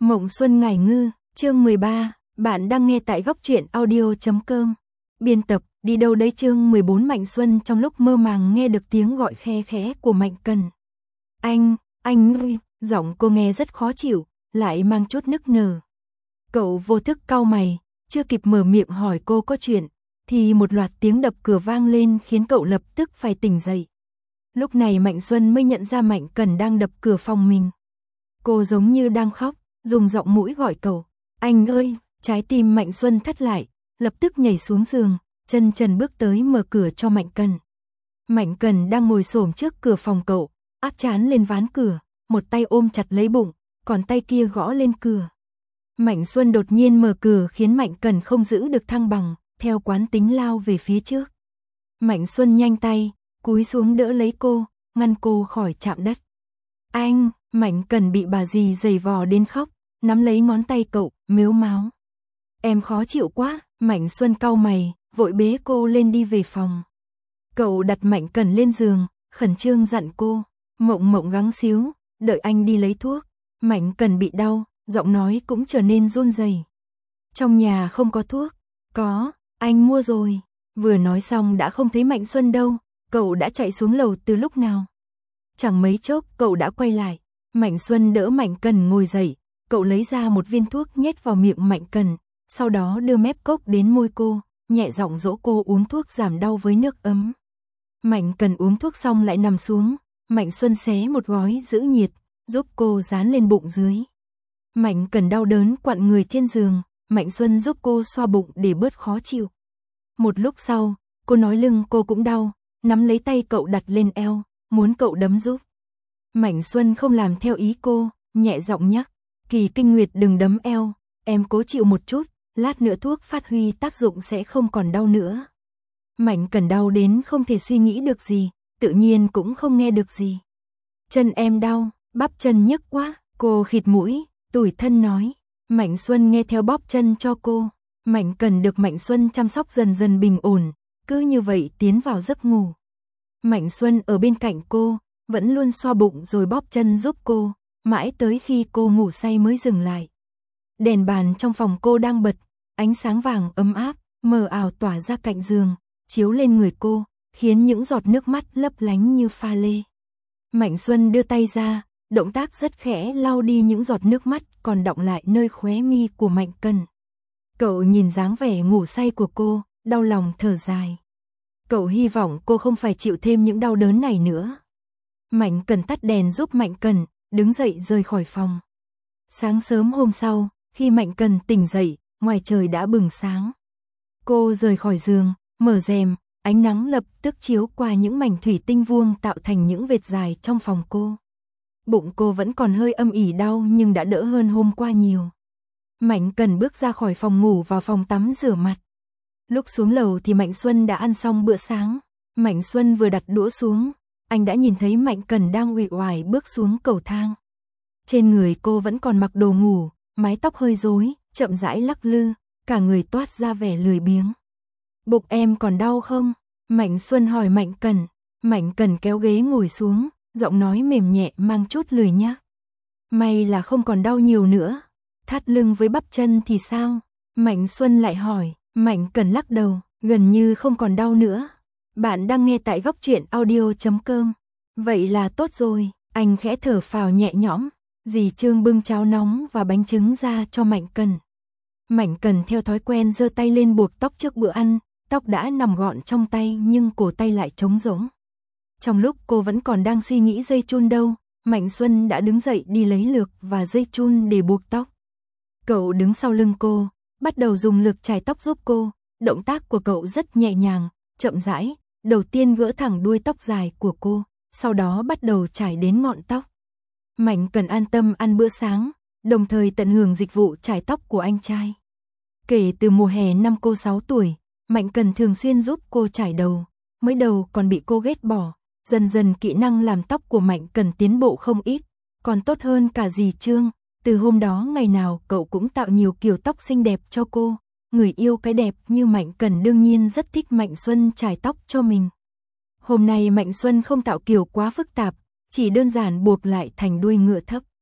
Mộng Xuân Ngải Ngư, chương 13, bạn đang nghe tại góc truyện audio.com. Biên tập, đi đâu đấy chương 14. Mạnh Xuân trong lúc mơ màng nghe được tiếng gọi khe khẽ của Mạnh Cần. Anh ơi, giọng cô nghe rất khó chịu, lại mang chút nức nở. Cậu vô thức cau mày, chưa kịp mở miệng hỏi cô có chuyện, thì một loạt tiếng đập cửa vang lên khiến cậu lập tức phải tỉnh dậy. Lúc này Mạnh Xuân mới nhận ra Mạnh Cần đang đập cửa phòng mình. Cô giống như đang khóc, dùng giọng mũi gọi cậu. Anh ơi, trái tim Mạnh Xuân thắt lại, lập tức nhảy xuống giường, chân trần bước tới mở cửa cho Mạnh Cần. Mạnh Cần đang ngồi xổm trước cửa phòng cậu, áp trán lên ván cửa, một tay ôm chặt lấy bụng, còn tay kia gõ lên cửa. Mạnh Xuân đột nhiên mở cửa khiến Mạnh Cần không giữ được thăng bằng, theo quán tính lao về phía trước. Mạnh Xuân nhanh tay, cúi xuống đỡ lấy cô, ngăn cô khỏi chạm đất. Anh, Mạnh Cần bị bà dì giày vò đến khóc, nắm lấy ngón tay cậu, mếu máo. Em khó chịu quá, Mạnh Xuân cau mày, vội bế cô lên đi về phòng. Cậu đặt Mạnh Cần lên giường, khẩn trương dặn cô, Mộng gắng xíu, đợi anh đi lấy thuốc. Mạnh Cần bị đau, giọng nói cũng trở nên run rẩy. Trong nhà không có thuốc. Có, anh mua rồi. Vừa nói xong đã không thấy Mạnh Xuân đâu, cậu đã chạy xuống lầu từ lúc nào. Chẳng mấy chốc cậu đã quay lại. Mạnh Xuân đỡ Mạnh Cần ngồi dậy, cậu lấy ra một viên thuốc nhét vào miệng Mạnh Cần, sau đó đưa mép cốc đến môi cô, nhẹ giọng dỗ cô uống thuốc giảm đau với nước ấm. Mạnh Cần uống thuốc xong lại nằm xuống, Mạnh Xuân xé một gói giữ nhiệt, giúp cô dán lên bụng dưới. Mạnh Cần đau đớn quặn người trên giường, Mạnh Xuân giúp cô xoa bụng để bớt khó chịu. Một lúc sau, cô nói lưng cô cũng đau, nắm lấy tay cậu đặt lên eo, muốn cậu đấm giúp. Mạnh Xuân không làm theo ý cô, nhẹ giọng nhắc, Kỳ Kinh Nguyệt đừng đấm eo, em cố chịu một chút, lát nữa thuốc phát huy tác dụng sẽ không còn đau nữa. Mạnh Cần đau đến không thể suy nghĩ được gì, tự nhiên cũng không nghe được gì. Chân em đau, bắp chân nhức quá, cô khịt mũi, tủi thân nói. Mạnh Xuân nghe theo bóp chân cho cô. Mạnh Cần được Mạnh Xuân chăm sóc dần dần bình ổn, cứ như vậy tiến vào giấc ngủ. Mạnh Xuân ở bên cạnh cô, vẫn luôn xoa bụng rồi bóp chân giúp cô, mãi tới khi cô ngủ say mới dừng lại. Đèn bàn trong phòng cô đang bật, ánh sáng vàng ấm áp, mờ ảo tỏa ra cạnh giường, chiếu lên người cô, khiến những giọt nước mắt lấp lánh như pha lê. Mạnh Xuân đưa tay ra, động tác rất khẽ lau đi những giọt nước mắt còn đọng lại nơi khóe mi của Mạnh Cần. Cậu nhìn dáng vẻ ngủ say của cô, đau lòng thở dài. Cậu hy vọng cô không phải chịu thêm những đau đớn này nữa. Mạnh Cần tắt đèn giúp Mạnh Cần, đứng dậy rời khỏi phòng. Sáng sớm hôm sau, khi Mạnh Cần tỉnh dậy, ngoài trời đã bừng sáng. Cô rời khỏi giường, mở rèm, ánh nắng lập tức chiếu qua những mảnh thủy tinh vuông tạo thành những vệt dài trong phòng cô. Bụng cô vẫn còn hơi âm ỉ đau nhưng đã đỡ hơn hôm qua nhiều. Mạnh Cần bước ra khỏi phòng ngủ vào phòng tắm rửa mặt. Lúc xuống lầu thì Mạnh Xuân đã ăn xong bữa sáng. Mạnh Xuân vừa đặt đũa xuống, anh đã nhìn thấy Mạnh Cần đang uể oải bước xuống cầu thang. Trên người cô vẫn còn mặc đồ ngủ, mái tóc hơi rối, chậm rãi lắc lư, cả người toát ra vẻ lười biếng. Bụng em còn đau không? Mạnh Xuân hỏi Mạnh Cần. Mạnh Cần kéo ghế ngồi xuống, giọng nói mềm nhẹ mang chút lười nhác. May là không còn đau nhiều nữa. Thắt lưng với bắp chân thì sao? Mạnh Xuân lại hỏi. Mạnh Cần lắc đầu, gần như không còn đau nữa. Bạn đang nghe tại góc truyện audio.com. Vậy là tốt rồi, anh khẽ thở phào nhẹ nhõm. Dì Trương bưng cháo nóng và bánh trứng ra cho Mạnh Cần. Mạnh Cần theo thói quen giơ tay lên buộc tóc trước bữa ăn, tóc đã nằm gọn trong tay nhưng cổ tay lại trống rỗng. Trong lúc cô vẫn còn đang suy nghĩ dây chun đâu, Mạnh Xuân đã đứng dậy đi lấy lược và dây chun để buộc tóc. Cậu đứng sau lưng cô, bắt đầu dùng lược chải tóc giúp cô, động tác của cậu rất nhẹ nhàng, chậm rãi, đầu tiên gỡ thẳng đuôi tóc dài của cô, sau đó bắt đầu chải đến ngọn tóc. Mạnh Cần an tâm ăn bữa sáng, đồng thời tận hưởng dịch vụ chải tóc của anh trai. Kể từ mùa hè năm cô 6 tuổi, Mạnh Cần thường xuyên giúp cô chải đầu, mới đầu còn bị cô ghét bỏ, dần dần kỹ năng làm tóc của Mạnh Cần tiến bộ không ít, còn tốt hơn cả dì Trương. Từ hôm đó ngày nào cậu cũng tạo nhiều kiểu tóc xinh đẹp cho cô, người yêu cái đẹp như Mạnh Cần đương nhiên rất thích Mạnh Xuân chải tóc cho mình. Hôm nay Mạnh Xuân không tạo kiểu quá phức tạp, chỉ đơn giản buộc lại thành đuôi ngựa thấp.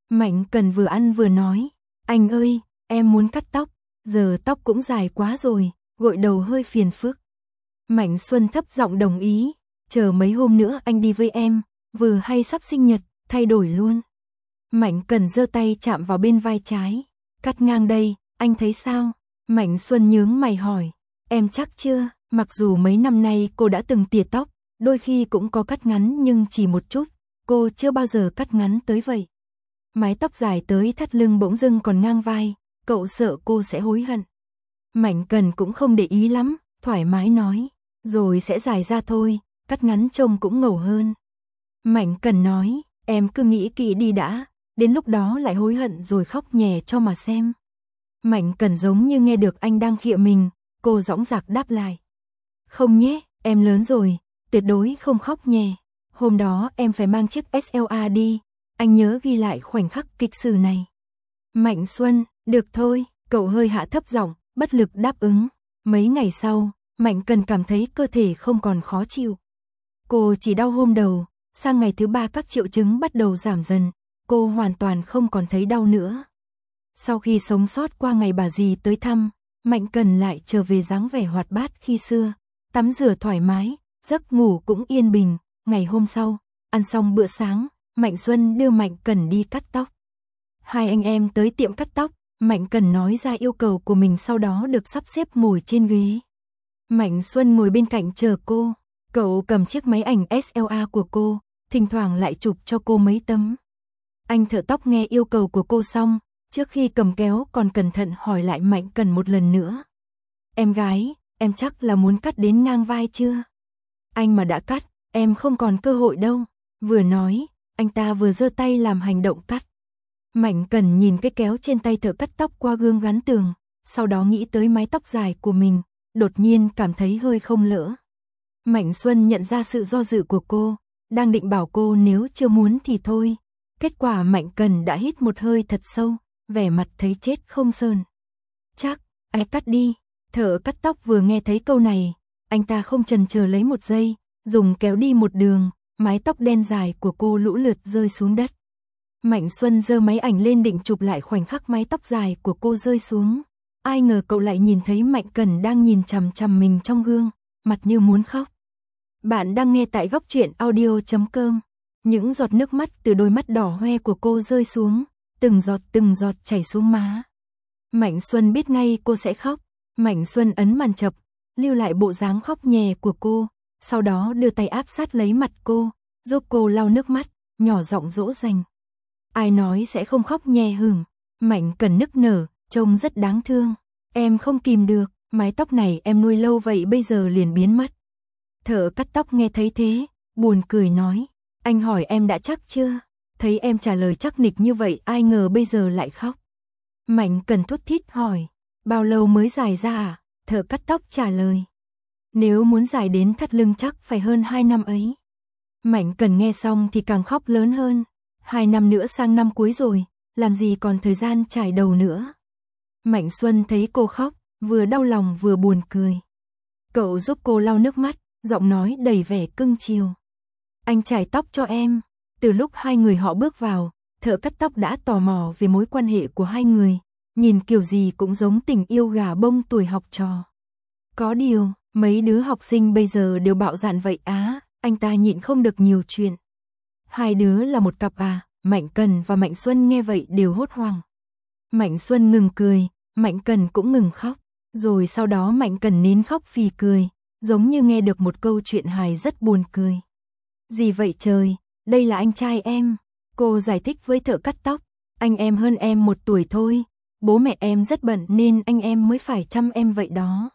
Mạnh Cần vừa ăn vừa nói, anh ơi, em muốn cắt tóc, giờ tóc cũng dài quá rồi, gội đầu hơi phiền phức. Mạnh Xuân thấp giọng đồng ý, chờ mấy hôm nữa anh đi với em, vừa hay sắp sinh nhật, thay đổi luôn. Mạnh Cần giơ tay chạm vào bên vai trái, cắt ngang đây, anh thấy sao? Mạnh Xuân nhướng mày hỏi, em chắc chưa? Mặc dù mấy năm nay cô đã từng tỉa tóc, đôi khi cũng có cắt ngắn nhưng chỉ một chút, cô chưa bao giờ cắt ngắn tới vậy. Mái tóc dài tới thắt lưng bỗng dưng còn ngang vai, cậu sợ cô sẽ hối hận. Mạnh Cần cũng không để ý lắm, thoải mái nói, rồi sẽ dài ra thôi, cắt ngắn trông cũng ngầu hơn. Mạnh Cần nói, em cứ nghĩ kỹ đi đã, đến lúc đó lại hối hận rồi khóc nhè cho mà xem. Mạnh Cần giống như nghe được anh đang khịa mình, cô dõng dạc đáp lại. Không nhé, em lớn rồi, tuyệt đối không khóc nhè. Hôm đó em phải mang chiếc SLA đi, anh nhớ ghi lại khoảnh khắc kịch sử này. Mạnh Xuân, được thôi, cậu hơi hạ thấp giọng, bất lực đáp ứng. Mấy ngày sau, Mạnh Cần cảm thấy cơ thể không còn khó chịu. Cô chỉ đau hôm đầu, sang ngày thứ 3 các triệu chứng bắt đầu giảm dần, cô hoàn toàn không còn thấy đau nữa. Sau khi sống sót qua ngày bà dì tới thăm, Mạnh Cần lại trở về dáng vẻ hoạt bát khi xưa, tắm rửa thoải mái, giấc ngủ cũng yên bình. Ngày hôm sau, ăn xong bữa sáng, Mạnh Xuân đưa Mạnh Cần đi cắt tóc. Hai anh em tới tiệm cắt tóc, Mạnh Cần nói ra yêu cầu của mình, sau đó được sắp xếp ngồi trên ghế. Mạnh Xuân ngồi bên cạnh chờ cô, cậu cầm chiếc máy ảnh SLA của cô, thỉnh thoảng lại chụp cho cô mấy tấm. Anh thợ tóc nghe yêu cầu của cô xong, trước khi cầm kéo còn cẩn thận hỏi lại Mạnh Cần một lần nữa. Em gái, em chắc là muốn cắt đến ngang vai chưa? Anh mà đã cắt, em không còn cơ hội đâu. Vừa nói, anh ta vừa giơ tay làm hành động cắt. Mạnh Cần nhìn cái kéo trên tay thợ cắt tóc qua gương gắn tường, sau đó nghĩ tới mái tóc dài của mình, đột nhiên cảm thấy hơi không lỡ. Mạnh Xuân nhận ra sự do dự của cô, đang định bảo cô nếu chưa muốn thì thôi. Kết quả Mạnh Cần đã hít một hơi thật sâu, vẻ mặt thấy chết không sơn. Chắc, anh cắt đi. Thợ cắt tóc vừa nghe thấy câu này, anh ta không chần chờ lấy một giây, dùng kéo đi một đường, mái tóc đen dài của cô lũ lượt rơi xuống đất. Mạnh Xuân giơ máy ảnh lên định chụp lại khoảnh khắc mái tóc dài của cô rơi xuống. Ai ngờ cậu lại nhìn thấy Mạnh Cần đang nhìn chằm chằm mình trong gương, mặt như muốn khóc. Bạn đang nghe tại góc truyện audio.com. Những giọt nước mắt từ đôi mắt đỏ hoe của cô rơi xuống, từng giọt chảy xuống má. Mạnh Xuân biết ngay cô sẽ khóc. Mạnh Xuân ấn màn chập, lưu lại bộ dáng khóc nhè của cô, sau đó đưa tay áp sát lấy mặt cô, giúp cô lau nước mắt, nhỏ giọng dỗ dành. Ai nói sẽ không khóc nhè hửng? Mạnh Cần nức nở, trông rất đáng thương. Em không kìm được, mái tóc này em nuôi lâu vậy bây giờ liền biến mất. Thợ cắt tóc nghe thấy thế, buồn cười nói, anh hỏi em đã chắc chưa? Thấy em trả lời chắc nịch như vậy ai ngờ bây giờ lại khóc. Mạnh Cần thút thít hỏi, bao lâu mới dài ra à? Thợ cắt tóc trả lời, nếu muốn dài đến thắt lưng chắc phải hơn 2 năm ấy. Mạnh Cần nghe xong thì càng khóc lớn hơn, 2 năm nữa sang năm cuối rồi, làm gì còn thời gian chải đầu nữa. Mạnh Xuân thấy cô khóc, vừa đau lòng vừa buồn cười. Cậu giúp cô lau nước mắt, giọng nói đầy vẻ cưng chiều. Anh chải tóc cho em. Từ lúc hai người họ bước vào, thợ cắt tóc đã tò mò về mối quan hệ của hai người, nhìn kiểu gì cũng giống tình yêu gà bông tuổi học trò. Có điều, mấy đứa học sinh bây giờ đều bạo dạn vậy á, anh ta nhịn không được nhiều chuyện. Hai đứa là một cặp à? Mạnh Cần và Mạnh Xuân nghe vậy đều hốt hoảng. Mạnh Xuân ngừng cười, Mạnh Cần cũng ngừng khóc, rồi sau đó Mạnh Cần nín khóc vì cười, giống như nghe được một câu chuyện hài rất buồn cười. Gì vậy trời, đây là anh trai em. Cô giải thích với thợ cắt tóc, anh em hơn em 1 tuổi thôi, bố mẹ em rất bận nên anh em mới phải chăm em vậy đó.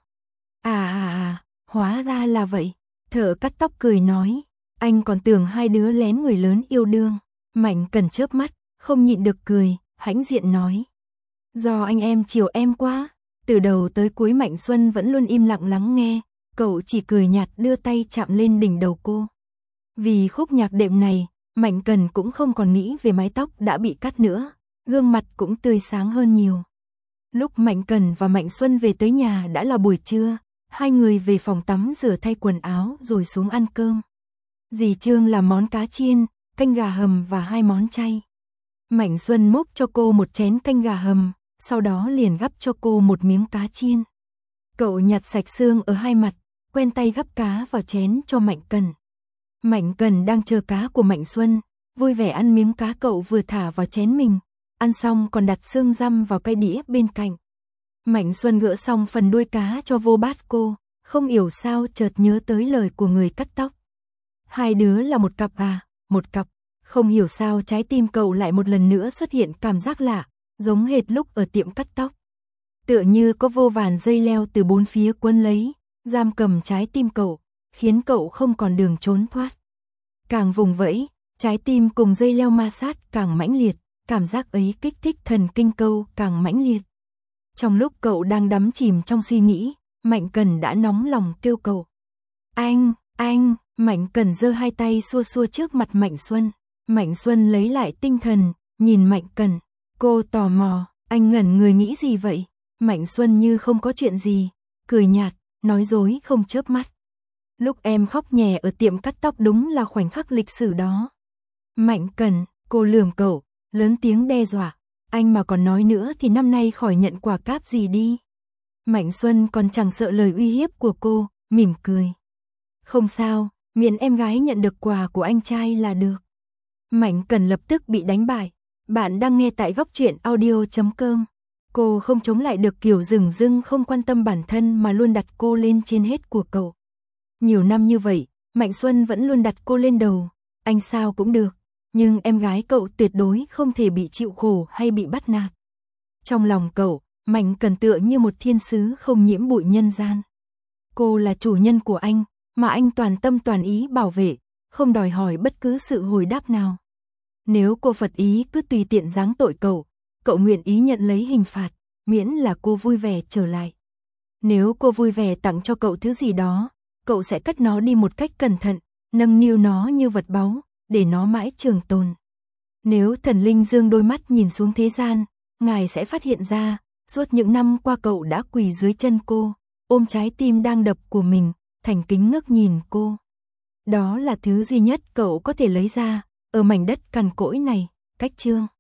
Hóa ra là vậy. Thợ cắt tóc cười nói, anh còn tưởng hai đứa lén người lớn yêu đương. Mạnh Cần chớp mắt, không nhịn được cười, hãnh diện nói, do anh em chiều em quá. Từ đầu tới cuối Mạnh Xuân vẫn luôn im lặng lắng nghe, cậu chỉ cười nhạt đưa tay chạm lên đỉnh đầu cô. Vì khúc nhạc đệm này, Mạnh Cần cũng không còn nghĩ về mái tóc đã bị cắt nữa, gương mặt cũng tươi sáng hơn nhiều. Lúc Mạnh Cần và Mạnh Xuân về tới nhà đã là buổi trưa, hai người về phòng tắm rửa thay quần áo rồi xuống ăn cơm. Dì Trương làm món cá chiên, canh gà hầm và 2 món chay. Mạnh Xuân múc cho cô một chén canh gà hầm, sau đó liền gắp cho cô một miếng cá chiên. Cậu nhặt sạch xương ở hai mặt, quen tay gắp cá vào chén cho Mạnh Cần. Mạnh Cần đang chờ cá của Mạnh Xuân, vui vẻ ăn miếng cá cậu vừa thả vào chén mình, ăn xong còn đặt xương dăm vào cái đĩa bên cạnh. Mạnh Xuân gỡ xong phần đuôi cá cho vô bát cô, không hiểu sao chợt nhớ tới lời của người cắt tóc. Hai đứa là một cặp à, một cặp, không hiểu sao trái tim cậu lại một lần nữa xuất hiện cảm giác lạ, giống hệt lúc ở tiệm cắt tóc. Tựa như có vô vàn dây leo từ bốn phía quấn lấy, giam cầm trái tim cậu, khiến cậu không còn đường trốn thoát. Càng vùng vẫy, trái tim cùng dây leo ma sát càng mãnh liệt, cảm giác ấy kích thích thần kinh cậu càng mãnh liệt. Trong lúc cậu đang đắm chìm trong suy nghĩ, Mạnh Cần đã nóng lòng kêu cậu. Anh, Mạnh Cần giơ hai tay xua xua trước mặt Mạnh Xuân. Mạnh Xuân lấy lại tinh thần, nhìn Mạnh Cần. Cô tò mò, anh ngẩn người nghĩ gì vậy? Mạnh Xuân như không có chuyện gì, cười nhạt, nói dối không chớp mắt. Lúc em khóc nhè ở tiệm cắt tóc đúng là khoảnh khắc lịch sử đó. Mạnh Cần, cô lườm cậu, lớn tiếng đe dọa. Anh mà còn nói nữa thì năm nay khỏi nhận quà cáp gì đi. Mạnh Xuân còn chẳng sợ lời uy hiếp của cô, mỉm cười. Không sao, miễn em gái nhận được quà của anh trai là được. Mạnh Cần lập tức bị đánh bại. Bạn đang nghe tại góc truyện audio.com. Cô không chống lại được kiểu dửng dưng không quan tâm bản thân mà luôn đặt cô lên trên hết của cậu. Nhiều năm như vậy, Mạnh Xuân vẫn luôn đặt cô lên đầu. Anh sao cũng được, nhưng em gái cậu tuyệt đối không thể bị chịu khổ hay bị bắt nạt. Trong lòng cậu, Mạnh Cần tựa như một thiên sứ không nhiễm bụi nhân gian. Cô là chủ nhân của anh, mà anh toàn tâm toàn ý bảo vệ, không đòi hỏi bất cứ sự hồi đáp nào. Nếu cô phật ý cứ tùy tiện giáng tội cậu nguyện ý nhận lấy hình phạt, miễn là cô vui vẻ trở lại. Nếu cô vui vẻ tặng cho cậu thứ gì đó, cậu sẽ cất nó đi một cách cẩn thận, nâng niu nó như vật báu, để nó mãi trường tồn. Nếu thần linh dương đôi mắt nhìn xuống thế gian, ngài sẽ phát hiện ra, suốt những năm qua cậu đã quỳ dưới chân cô, ôm trái tim đang đập của mình, thành kính ngước nhìn cô. Đó là thứ duy nhất cậu có thể lấy ra, ở mảnh đất cằn cỗi này, cách chương.